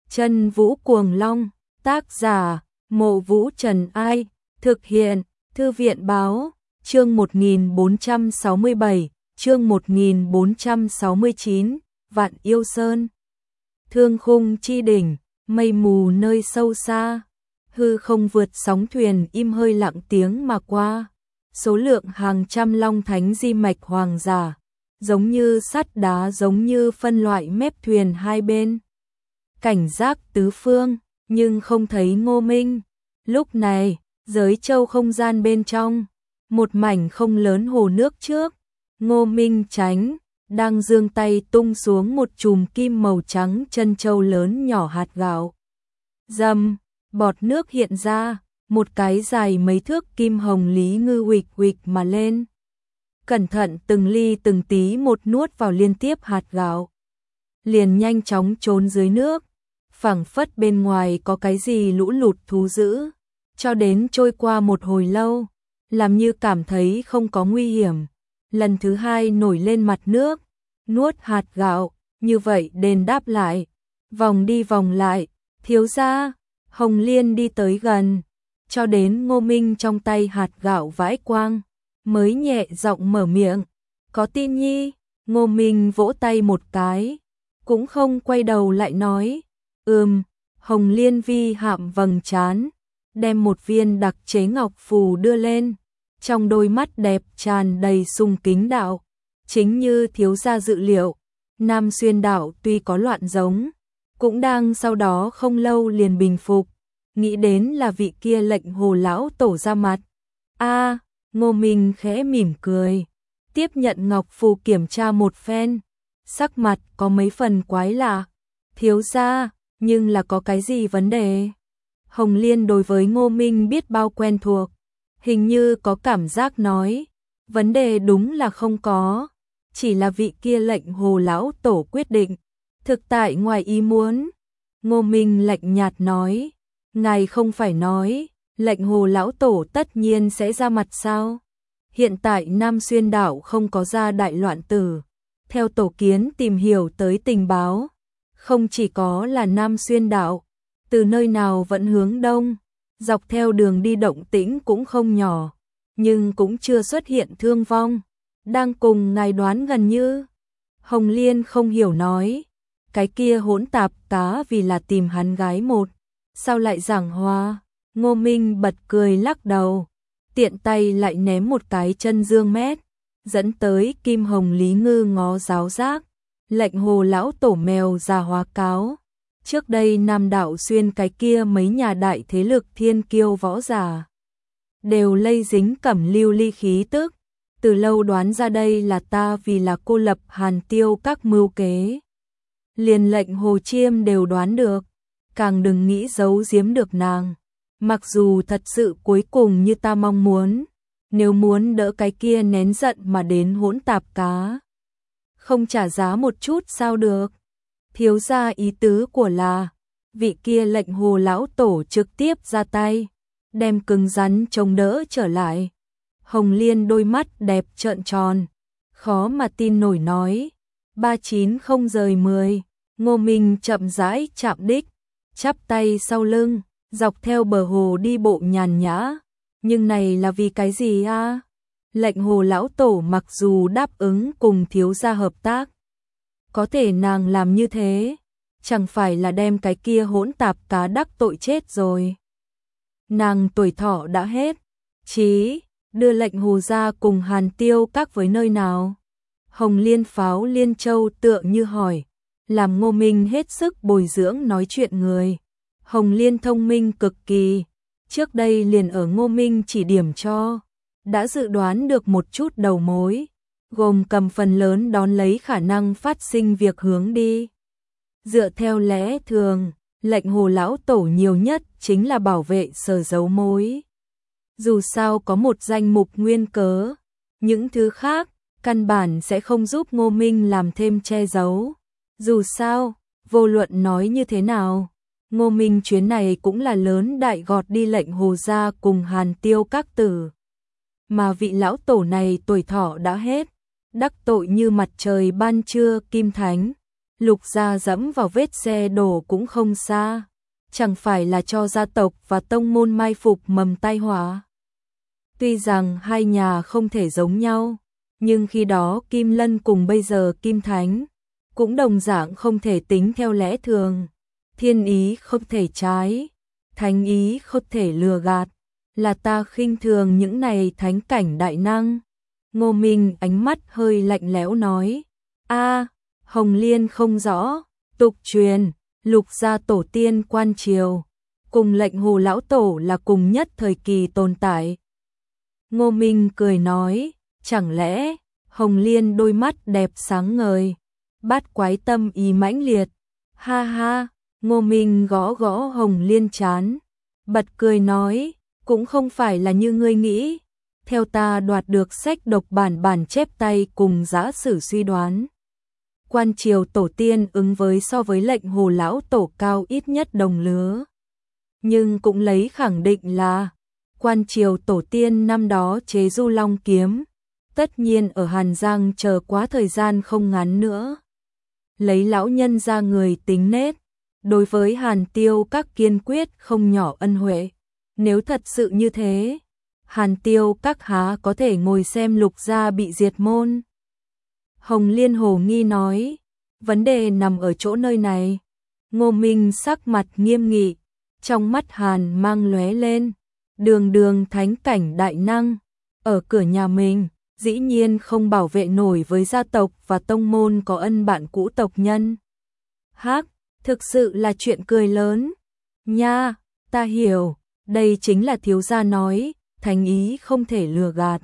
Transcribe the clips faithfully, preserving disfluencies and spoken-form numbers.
Chân Vũ Cuồng Long, tác giả, Mộ Vũ Trần Ai, thực hiện, Thư viện Báo, chương một nghìn bốn trăm sáu mươi bảy, chương một nghìn bốn trăm sáu mươi chín, Vạn Yêu Sơn. Thương khung chi đỉnh, mây mù nơi sâu xa, hư không vượt sóng thuyền im hơi lặng tiếng mà qua. Số lượng hàng trăm long thánh di mạch hoàng giả, giống như sắt đá, giống như phân loại mép thuyền hai bên. Cảnh giác tứ phương, nhưng không thấy Ngô Minh. Lúc này, giới châu không gian bên trong, một mảnh không lớn hồ nước trước, Ngô Minh tránh, đang giương tay tung xuống một chùm kim màu trắng chân châu lớn nhỏ hạt gạo. Dầm, bọt nước hiện ra, một cái dài mấy thước kim hồng lý ngư huỵch huỵch mà lên. Cẩn thận từng ly từng tí một nuốt vào liên tiếp hạt gạo. Liền nhanh chóng trốn dưới nước, phảng phất bên ngoài có cái gì lũ lụt thú dữ. Cho đến trôi qua một hồi lâu, làm như cảm thấy không có nguy hiểm. Lần thứ hai nổi lên mặt nước, nuốt hạt gạo, như vậy đền đáp lại. Vòng đi vòng lại, thiếu gia, Hồng Liên đi tới gần, cho đến Ngô Minh trong tay hạt gạo vãi quang, mới nhẹ giọng mở miệng, có tin nhi. Ngô Minh vỗ tay một cái, cũng không quay đầu lại nói, ừm. Hồng Liên vi hạm vầng trán, đem một viên đặc chế ngọc phù đưa lên, trong đôi mắt đẹp tràn đầy sùng kính đạo. Chính như thiếu gia dự liệu, Nam Xuyên đảo tuy có loạn giống, cũng đang sau đó không lâu liền bình phục. Nghĩ đến là vị kia lệnh Hồ lão tổ ra mặt. A, Ngô Minh khẽ mỉm cười, tiếp nhận ngọc phù kiểm tra một phen, sắc mặt có mấy phần quái lạ. Thiếu gia, nhưng là có cái gì vấn đề? Hồng Liên đối với Ngô Minh biết bao quen thuộc, hình như có cảm giác nói, vấn đề đúng là không có, chỉ là vị kia lệnh Hồ lão tổ quyết định, thực tại ngoài ý muốn. Ngô Minh lạnh nhạt nói, ngài không phải nói, lệnh Hồ lão tổ tất nhiên sẽ ra mặt sao? Hiện tại Nam Xuyên đảo không có ra đại loạn tử, theo tổ kiến tìm hiểu tới tình báo, không chỉ có là Nam Xuyên đảo, từ nơi nào vẫn hướng đông, dọc theo đường đi động tĩnh cũng không nhỏ, nhưng cũng chưa xuất hiện thương vong, đang cùng ngài đoán gần như. Hồng Liên không hiểu nói, cái kia hỗn tạp cá vì là tìm hắn gái một, sao lại giảng hòa? Ngô Minh bật cười lắc đầu, tiện tay lại ném một cái chân dương mét, dẫn tới kim hồng lý ngư ngó giáo giác, lệnh Hồ lão tổ mèo già hóa cáo. Trước đây Nam đảo xuyên cái kia mấy nhà đại thế lực thiên kiêu võ giả, đều lây dính cẩm lưu ly khí tức, từ lâu đoán ra đây là ta vì là cô lập Hàn Tiêu các mưu kế. Liền lệnh Hồ Chiêm đều đoán được, càng đừng nghĩ giấu giếm được nàng. Mặc dù thật sự cuối cùng như ta mong muốn, nếu muốn đỡ cái kia nén giận mà đến hỗn tạp cá, không trả giá một chút sao được? Thiếu gia ý tứ của là, vị kia lệnh Hồ lão tổ trực tiếp ra tay, đem cứng rắn chống đỡ trở lại. Hồng Liên đôi mắt đẹp trợn tròn, khó mà tin nổi nói, ba chín không rời mười. Ngô Minh chậm rãi chạm đích, chắp tay sau lưng, dọc theo bờ hồ đi bộ nhàn nhã. Nhưng này là vì cái gì a? Lệnh Hồ lão tổ mặc dù đáp ứng cùng thiếu gia hợp tác, có thể nàng làm như thế, chẳng phải là đem cái kia hỗn tạp cá đắc tội chết rồi. Nàng tuổi thọ đã hết, chí đưa lệnh Hồ ra cùng Hàn Tiêu các với nơi nào? Hồng Liên pháo Liên Châu tựa như hỏi, làm Ngô Minh hết sức bồi dưỡng nói chuyện người. Hồng Liên thông minh cực kỳ, trước đây liền ở Ngô Minh chỉ điểm cho, đã dự đoán được một chút đầu mối, gồm cầm phần lớn đón lấy khả năng phát sinh việc hướng đi. Dựa theo lẽ thường, lệnh Hồ lão tổ nhiều nhất chính là bảo vệ sở giấu mối. Dù sao có một danh mục nguyên cớ, những thứ khác, căn bản sẽ không giúp Ngô Minh làm thêm che giấu. Dù sao, vô luận nói như thế nào, Ngô Minh chuyến này cũng là lớn đại gọt đi lệnh Hồ gia cùng Hàn Tiêu các tử. Mà vị lão tổ này tuổi thọ đã hết, đắc tội như mặt trời ban trưa kim thánh, Lục gia dẫm vào vết xe đổ cũng không xa, chẳng phải là cho gia tộc và tông môn mai phục mầm tai họa. Tuy rằng hai nhà không thể giống nhau, nhưng khi đó Kim Lân cùng bây giờ Kim Thánh cũng đồng dạng không thể tính theo lẽ thường. Thiên ý không thể trái, thánh ý không thể lừa gạt, là ta khinh thường những này thánh cảnh đại năng. Ngô Minh ánh mắt hơi lạnh lẽo nói, a Hồng Liên không rõ, tục truyền, Lục gia tổ tiên quan triều, cùng lệnh Hồ lão tổ là cùng nhất thời kỳ tồn tại. Ngô Minh cười nói, chẳng lẽ, Hồng Liên đôi mắt đẹp sáng ngời, bát quái tâm ý mãnh liệt, ha ha, Ngô Minh gõ gõ Hồng Liên chán, bật cười nói, cũng không phải là như ngươi nghĩ, theo ta đoạt được sách độc bản bản chép tay cùng giả sử suy đoán. Quan triều tổ tiên ứng với so với lệnh Hồ lão tổ cao ít nhất đồng lứa. Nhưng cũng lấy khẳng định là, quan triều tổ tiên năm đó chế Du Long kiếm, tất nhiên ở Hàn Giang chờ quá thời gian không ngắn nữa. Lấy lão nhân ra người tính nết, đối với Hàn Tiêu các kiên quyết không nhỏ ân huệ. Nếu thật sự như thế, Hàn Tiêu các há có thể ngồi xem Lục gia bị diệt môn. Hồng Liên hồ nghi nói, vấn đề nằm ở chỗ nơi này. Ngô Minh sắc mặt nghiêm nghị, trong mắt Hàn mang lóe lên, đường đường thánh cảnh đại năng, ở cửa nhà mình, dĩ nhiên không bảo vệ nổi với gia tộc và tông môn có ân bạn cũ tộc nhân. Hắc, thực sự là chuyện cười lớn. Nha, ta hiểu, đây chính là thiếu gia nói, thánh ý không thể lừa gạt.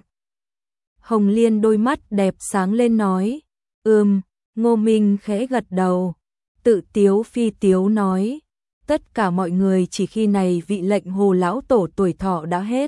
Hồng Liên đôi mắt đẹp sáng lên nói, ừm, Ngô Minh khẽ gật đầu, tự tiếu phi tiếu nói, tất cả mọi người chỉ khi này vị lệnh Hồ lão tổ tuổi thọ đã hết.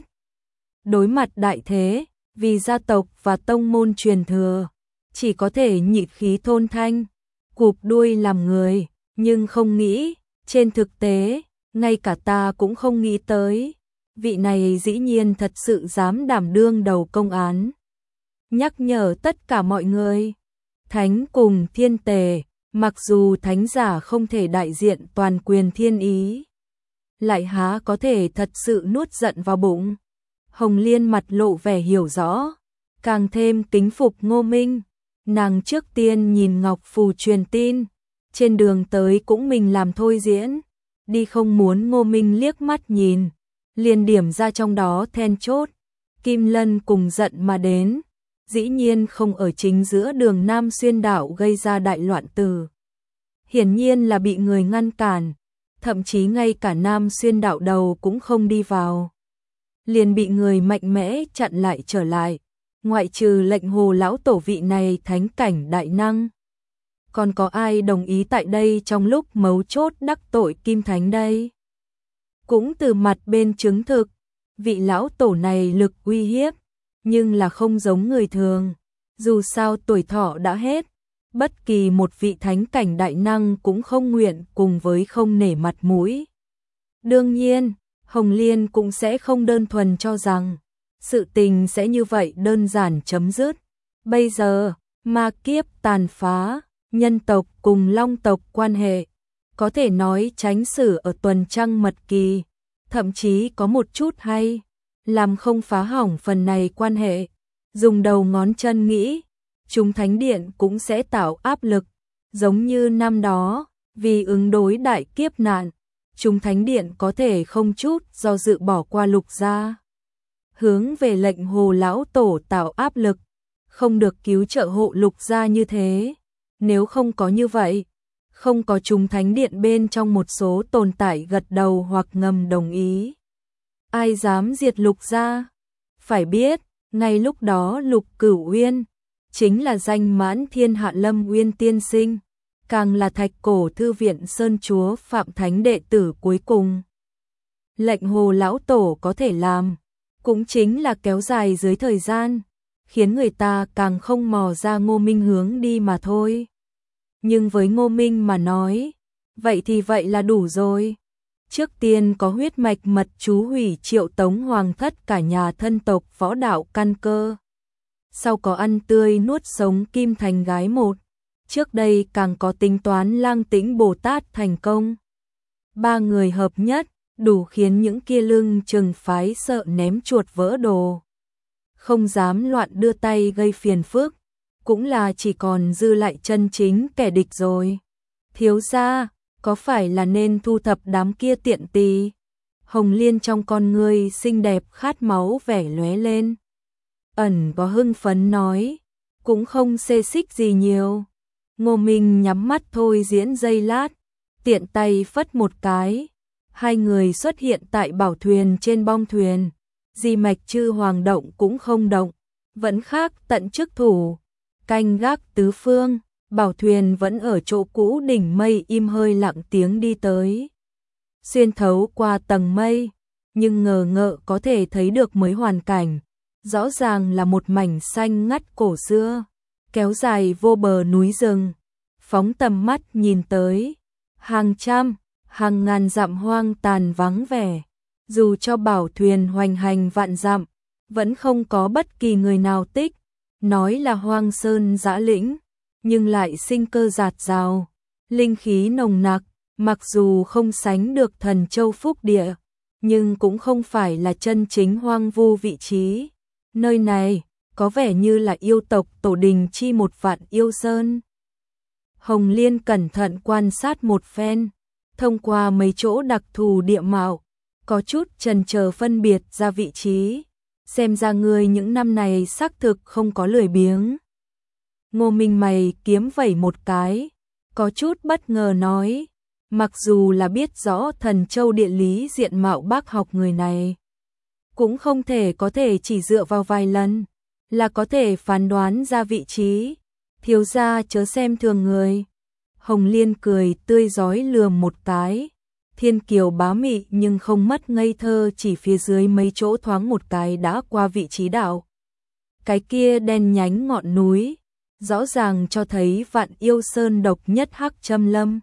Đối mặt đại thế, vì gia tộc và tông môn truyền thừa, chỉ có thể nhịn khí thôn thanh, cụp đuôi làm người, nhưng không nghĩ, trên thực tế, ngay cả ta cũng không nghĩ tới, vị này dĩ nhiên thật sự dám đảm đương đầu công án. Nhắc nhở tất cả mọi người, thánh cùng thiên tề, mặc dù thánh giả không thể đại diện toàn quyền thiên ý, lại há có thể thật sự nuốt giận vào bụng. Hồng Liên mặt lộ vẻ hiểu rõ, càng thêm kính phục Ngô Minh, nàng trước tiên nhìn ngọc phù truyền tin, trên đường tới cũng mình làm thôi diễn, đi không muốn Ngô Minh liếc mắt nhìn, liền điểm ra trong đó then chốt, Kim Lân cùng giận mà đến, dĩ nhiên không ở chính giữa đường Nam Xuyên đảo gây ra đại loạn từ. Hiển nhiên là bị người ngăn cản, thậm chí ngay cả Nam Xuyên đảo đầu cũng không đi vào. Liền bị người mạnh mẽ chặn lại trở lại, ngoại trừ lệnh Hồ lão tổ vị này thánh cảnh đại năng. Còn có ai đồng ý tại đây trong lúc mấu chốt đắc tội Kim Thánh đây? Cũng từ mặt bên chứng thực, vị lão tổ này lực uy hiếp, nhưng là không giống người thường, dù sao tuổi thọ đã hết, bất kỳ một vị thánh cảnh đại năng cũng không nguyện cùng với không nể mặt mũi. Đương nhiên, Hồng Liên cũng sẽ không đơn thuần cho rằng sự tình sẽ như vậy đơn giản chấm dứt. Bây giờ, ma kiếp tàn phá, nhân tộc cùng long tộc quan hệ, có thể nói tránh xử ở tuần trăng mật kỳ, thậm chí có một chút hay, làm không phá hỏng phần này quan hệ. Dùng đầu ngón chân nghĩ, chúng thánh điện cũng sẽ tạo áp lực, giống như năm đó, vì ứng đối đại kiếp nạn, chúng thánh điện có thể không chút do dự bỏ qua Lục gia, hướng về lệnh Hồ lão tổ tạo áp lực, không được cứu trợ hộ Lục gia như thế. Nếu không có như vậy, không có chúng thánh điện bên trong một số tồn tại gật đầu hoặc ngầm đồng ý, ai dám diệt Lục gia? Phải biết, ngay lúc đó Lục Cửu Uyên chính là danh mãn thiên hạ Lâm Uyên tiên sinh, càng là Thạch Cổ thư viện Sơn chúa Phạm Thánh đệ tử cuối cùng. Lệnh Hồ lão tổ có thể làm, cũng chính là kéo dài dưới thời gian, khiến người ta càng không mò ra Ngô Minh hướng đi mà thôi. Nhưng với Ngô Minh mà nói, vậy thì vậy là đủ rồi. Trước tiên có huyết mạch mật chú hủy Triệu Tống hoàng thất cả nhà thân tộc võ đạo căn cơ. Sau có ăn tươi nuốt sống Kim Thành gái một. trước đây càng có tính toán Lang Tĩnh Bồ Tát thành công. Ba người hợp nhất, đủ khiến những kia lưng chừng phái sợ ném chuột vỡ đồ. Không dám loạn đưa tay gây phiền phức, cũng là chỉ còn dư lại chân chính kẻ địch rồi. Thiếu gia, có phải là nên thu thập đám kia tiện tỳ? Hồng Liên trong con ngươi xinh đẹp khát máu vẻ lóe lên. Ẩn có hưng phấn nói, cũng không xê xích gì nhiều. Ngô Minh nhắm mắt thôi diễn giây lát, tiện tay phất một cái. Hai người xuất hiện tại bảo thuyền trên bong thuyền. Di mạch chư hoàng động cũng không động, vẫn khác tận chức thủ. Canh gác tứ phương, bảo thuyền vẫn ở chỗ cũ đỉnh mây im hơi lặng tiếng đi tới. Xuyên thấu qua tầng mây, nhưng ngờ ngợ có thể thấy được mới hoàn cảnh. Rõ ràng là một mảnh xanh ngắt cổ xưa, kéo dài vô bờ núi rừng. Phóng tầm mắt nhìn tới, hàng trăm, hàng ngàn dặm hoang tàn vắng vẻ. Dù cho bảo thuyền hoành hành vạn dặm, vẫn không có bất kỳ người nào tích. Nói là hoang sơn dã lĩnh, nhưng lại sinh cơ dạt dào, linh khí nồng nặc. Mặc dù không sánh được Thần Châu Phúc Địa, nhưng cũng không phải là chân chính hoang vu vị trí. Nơi này có vẻ như là yêu tộc tổ đình chi một vạn yêu sơn. Hồng Liên cẩn thận quan sát một phen, thông qua mấy chỗ đặc thù địa mạo, có chút chần chờ phân biệt ra vị trí. Xem ra người những năm này xác thực không có lười biếng. Ngô Minh mày kiếm vẩy một cái, có chút bất ngờ nói, mặc dù là biết rõ Thần Châu địa lý diện mạo bác học người này, cũng không thể có thể chỉ dựa vào vài lần là có thể phán đoán ra vị trí. Thiếu gia chớ xem thường người. Hồng Liên cười tươi rói lườm một cái. Thiên kiều bá mị nhưng không mất ngây thơ, chỉ phía dưới mấy chỗ thoáng một cái đã qua vị trí đạo. Cái kia đen nhánh ngọn núi, rõ ràng cho thấy vạn yêu sơn độc nhất hắc châm lâm.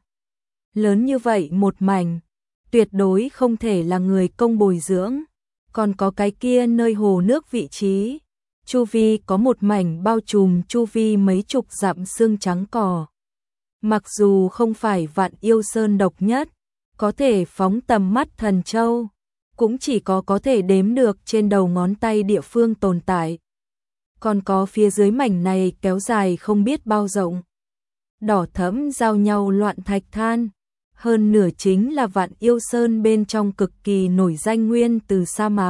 Lớn như vậy một mảnh, tuyệt đối không thể là người công bồi dưỡng. Còn có cái kia nơi hồ nước vị trí, chu vi có một mảnh bao trùm chu vi mấy chục dặm xương trắng cỏ. Mặc dù không phải vạn yêu sơn độc nhất, có thể phóng tầm mắt Thần Châu, cũng chỉ có có thể đếm được trên đầu ngón tay địa phương tồn tại. Còn có phía dưới mảnh này kéo dài không biết bao rộng. Đỏ thẫm giao nhau loạn thạch than. Hơn nửa chính là vạn yêu sơn bên trong cực kỳ nổi danh nguyên từ sa mạc.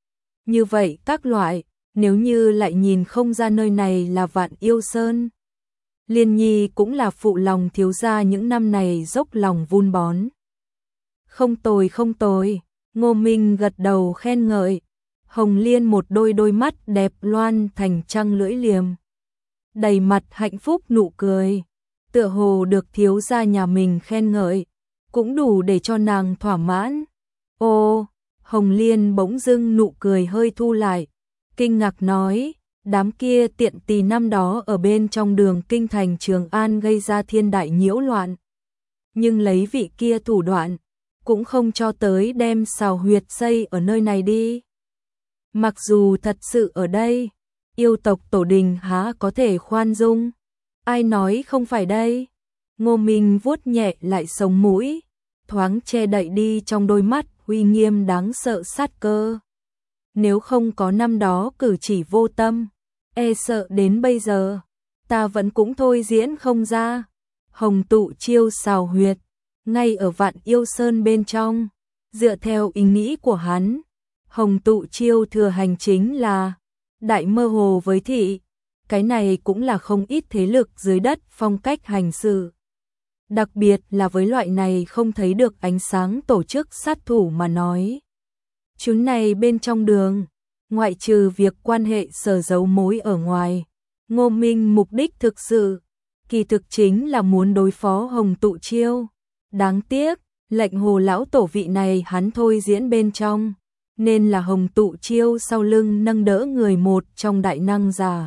Như vậy các loại, nếu như lại nhìn không ra nơi này là vạn yêu sơn. Liên Nhi cũng là phụ lòng thiếu gia những năm này dốc lòng vun bón. Không tồi không tồi, Ngô Minh gật đầu khen ngợi. Hồng Liên một đôi đôi mắt đẹp loan thành trăng lưỡi liềm, đầy mặt hạnh phúc nụ cười, tựa hồ được thiếu gia nhà mình khen ngợi, cũng đủ để cho nàng thỏa mãn. Ô, Hồng Liên bỗng dưng nụ cười hơi thu lại, kinh ngạc nói, đám kia tiện tỳ năm đó ở bên trong đường kinh thành Trường An gây ra thiên đại nhiễu loạn. Nhưng lấy vị kia thủ đoạn, cũng không cho tới đem sào huyệt xây ở nơi này đi. Mặc dù thật sự ở đây, yêu tộc tổ đình há có thể khoan dung. Ai nói không phải đây? Ngô Minh vuốt nhẹ lại sống mũi, thoáng che đậy đi trong đôi mắt uy nghiêm đáng sợ sát cơ. Nếu không có năm đó cử chỉ vô tâm, e sợ đến bây giờ, ta vẫn cũng thôi diễn không ra. Hồng tụ chiêu sào huyệt, ngay ở vạn yêu sơn bên trong, dựa theo ý nghĩ của hắn. Hồng tụ chiêu thừa hành chính là đại mơ hồ với thị, cái này cũng là không ít thế lực dưới đất phong cách hành sự. Đặc biệt là với loại này không thấy được ánh sáng tổ chức sát thủ mà nói. Chúng này bên trong đường, ngoại trừ việc quan hệ sở giấu mối ở ngoài, Ngô Minh mục đích thực sự, kỳ thực chính là muốn đối phó Hồng tụ chiêu. Đáng tiếc, lệnh hồ lão tổ vị này hắn thôi diễn bên trong, nên là Hồng tụ chiêu sau lưng nâng đỡ người một trong đại năng giả.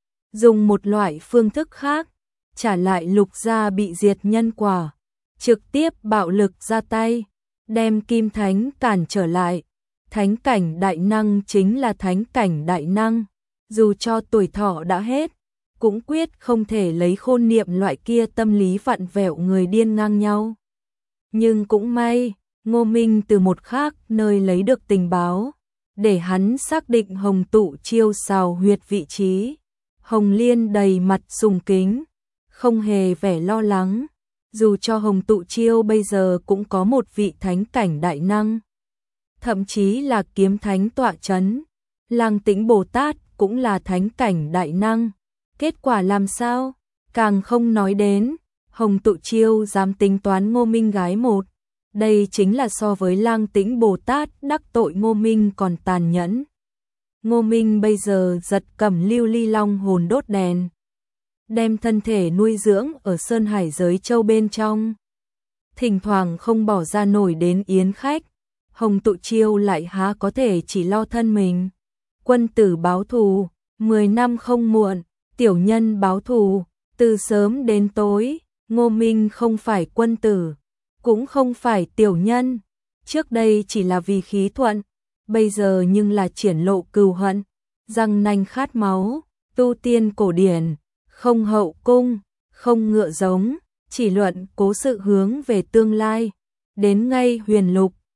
Dùng một loại phương thức khác, trả lại Lục gia bị diệt nhân quả, trực tiếp bạo lực ra tay, đem Kim Thánh cản trở lại. Thánh cảnh đại năng chính là thánh cảnh đại năng, dù cho tuổi thọ đã hết, cũng quyết không thể lấy khôn niệm loại kia tâm lý vặn vẹo người điên ngang nhau. Nhưng cũng may, Ngô Minh từ một khác nơi lấy được tình báo, để hắn xác định Hồng Tụ Chiêu xào huyệt vị trí. Hồng Liên đầy mặt sùng kính, không hề vẻ lo lắng, dù cho Hồng Tụ Chiêu bây giờ cũng có một vị thánh cảnh đại năng, thậm chí là kiếm thánh tọa chấn. Lăng Tĩnh Bồ Tát cũng là thánh cảnh đại năng, kết quả làm sao? Càng không nói đến, Hồng Tụ Chiêu dám tính toán Ngô Minh gái một, đây chính là so với Lăng Tĩnh Bồ Tát đắc tội Ngô Minh còn tàn nhẫn. Ngô Minh bây giờ giật cầm lưu ly long hồn đốt đèn, đem thân thể nuôi dưỡng ở Sơn Hải giới châu bên trong, thỉnh thoảng không bỏ ra nổi đến yến khách. Hồng Tụ Chiêu lại há có thể chỉ lo thân mình. Quân tử báo thù, mười năm không muộn, tiểu nhân báo thù, từ sớm đến tối. Ngô Minh không phải quân tử, cũng không phải tiểu nhân, trước đây chỉ là vì khí thuận, bây giờ nhưng là triển lộ cừu hận, răng nanh khát máu, tu tiên cổ điển, không hậu cung, không ngựa giống, chỉ luận cố sự hướng về tương lai. Đến ngay huyền lục,